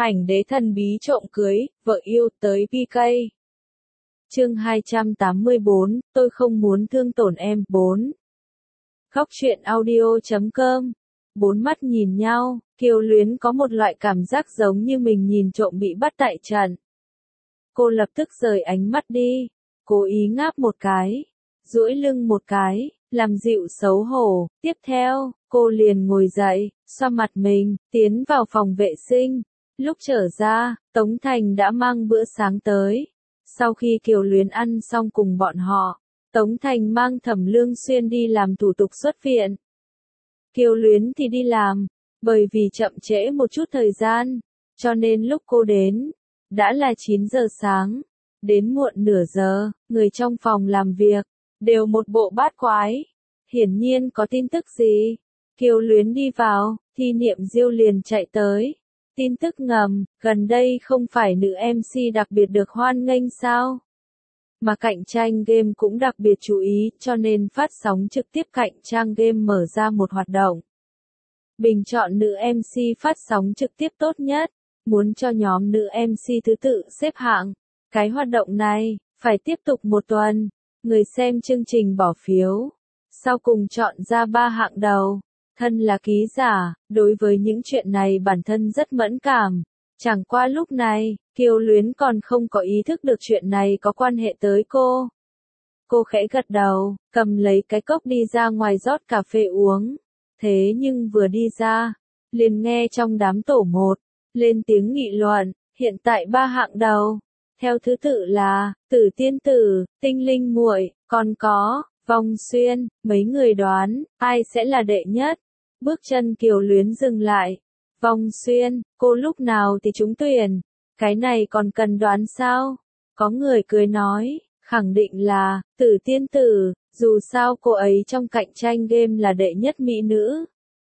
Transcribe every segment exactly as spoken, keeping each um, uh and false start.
Ảnh đế thần bí trộm cưới, vợ yêu tới pê ca. Chương hai trăm tám mươi bốn, tôi không muốn thương tổn em. bốn. Góc truyện audio chấm com. Bốn mắt nhìn nhau, Kiều Luyến có một loại cảm giác giống như mình nhìn trộm bị bắt tại trận. Cô lập tức rời ánh mắt đi, cố ý ngáp một cái, duỗi lưng một cái, làm dịu xấu hổ. Tiếp theo, cô liền ngồi dậy, xoa mặt mình, tiến vào phòng vệ sinh. Lúc trở ra, Tống Thành đã mang bữa sáng tới. Sau khi Kiều Luyến ăn xong cùng bọn họ, Tống Thành mang Thẩm Lương Xuyên đi làm thủ tục xuất viện. Kiều Luyến thì đi làm, bởi vì chậm trễ một chút thời gian, cho nên lúc cô đến, đã là chín giờ sáng. Đến muộn nửa giờ, người trong phòng làm việc, đều một bộ bát quái. Hiển nhiên có tin tức gì. Kiều Luyến đi vào, Thi Niệm Diêu liền chạy tới. Tin tức ngầm, gần đây không phải nữ em xê đặc biệt được hoan nghênh sao? Mà cạnh tranh game cũng đặc biệt chú ý, cho nên phát sóng trực tiếp cạnh tranh game mở ra một hoạt động. Bình chọn nữ em xê phát sóng trực tiếp tốt nhất, muốn cho nhóm nữ em xê thứ tự xếp hạng. Cái hoạt động này, phải tiếp tục một tuần, người xem chương trình bỏ phiếu. Sau cùng chọn ra ba hạng đầu. Thân là ký giả, đối với những chuyện này bản thân rất mẫn cảm. Chẳng qua lúc này, Kiều Luyến còn không có ý thức được chuyện này có quan hệ tới cô. Cô khẽ gật đầu, cầm lấy cái cốc đi ra ngoài rót cà phê uống. Thế nhưng vừa đi ra, liền nghe trong đám tổ một, lên tiếng nghị luận, hiện tại ba hạng đầu. Theo thứ tự là, Tử Tiên Tử, Tinh Linh Muội, còn có, Vong Xuyên, mấy người đoán, ai sẽ là đệ nhất? Bước chân Kiều Luyến dừng lại. Vong Xuyên, cô lúc nào thì trúng tuyển? Cái này còn cần đoán sao? Có người cười nói, khẳng định là, Tử Tiên Tử, dù sao cô ấy trong cạnh tranh game là đệ nhất mỹ nữ.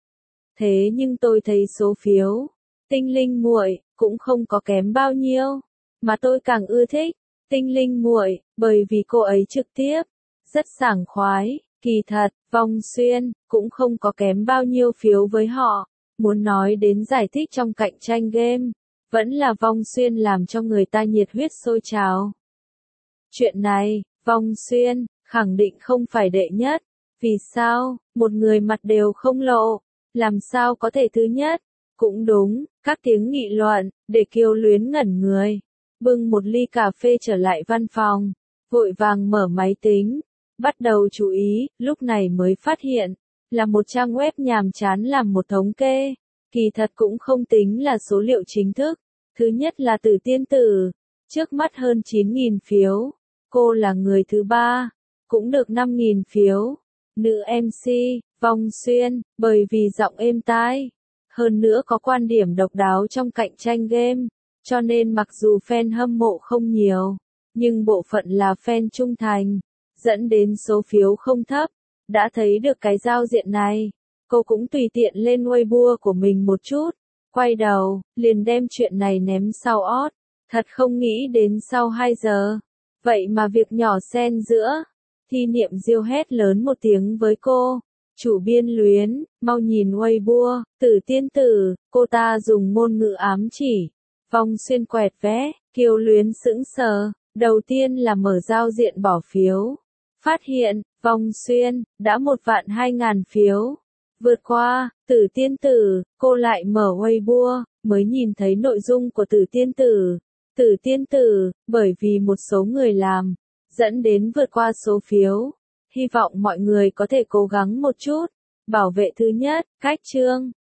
Thế nhưng tôi thấy số phiếu, Tinh Linh Muội, cũng không có kém bao nhiêu. Mà tôi càng ưa thích, Tinh Linh Muội, bởi vì cô ấy trực tiếp, rất sảng khoái. Kỳ thật, Vong Xuyên, cũng không có kém bao nhiêu phiếu với họ. Muốn nói đến giải thích trong cạnh tranh game, vẫn là Vong Xuyên làm cho người ta nhiệt huyết sôi trào. Chuyện này, Vong Xuyên, khẳng định không phải đệ nhất. Vì sao, một người mặt đều không lộ, làm sao có thể thứ nhất? Cũng đúng, các tiếng nghị luận, để Kiều Luyến ngẩn người. Bưng một ly cà phê trở lại văn phòng, vội vàng mở máy tính. Bắt đầu chú ý, lúc này mới phát hiện, là một trang web nhàm chán làm một thống kê. Kỳ thật cũng không tính là số liệu chính thức. Thứ nhất là Tử Tiên Tử, trước mắt hơn chín nghìn phiếu. Cô là người thứ ba, cũng được năm nghìn phiếu. Nữ em xê, Vong Xuyên, bởi vì giọng êm tai. Hơn nữa có quan điểm độc đáo trong cạnh tranh game. Cho nên mặc dù fan hâm mộ không nhiều, nhưng bộ phận là fan trung thành. Dẫn đến số phiếu không thấp. Đã thấy được cái giao diện này, cô cũng tùy tiện lên Weibo của mình một chút, quay đầu, liền đem chuyện này ném sau ót. Thật không nghĩ đến sau hai giờ, vậy mà việc nhỏ xen giữa. Thi Niệm Diêu hét lớn một tiếng với cô, chủ biên Luyến, mau nhìn Weibo, Tử Tiên Tử, cô ta dùng ngôn ngữ ám chỉ. Vong Xuyên quẹt vé, Kiều Luyến sững sờ, đầu tiên là mở giao diện bỏ phiếu. Phát hiện, Vong Xuyên, đã một vạn hai ngàn phiếu. Vượt qua, Tử Tiên Tử, cô lại mở Weibo, mới nhìn thấy nội dung của Tử Tiên Tử. Tử Tiên Tử, bởi vì một số người làm, dẫn đến vượt qua số phiếu. Hy vọng mọi người có thể cố gắng một chút, bảo vệ thứ nhất, cách chương.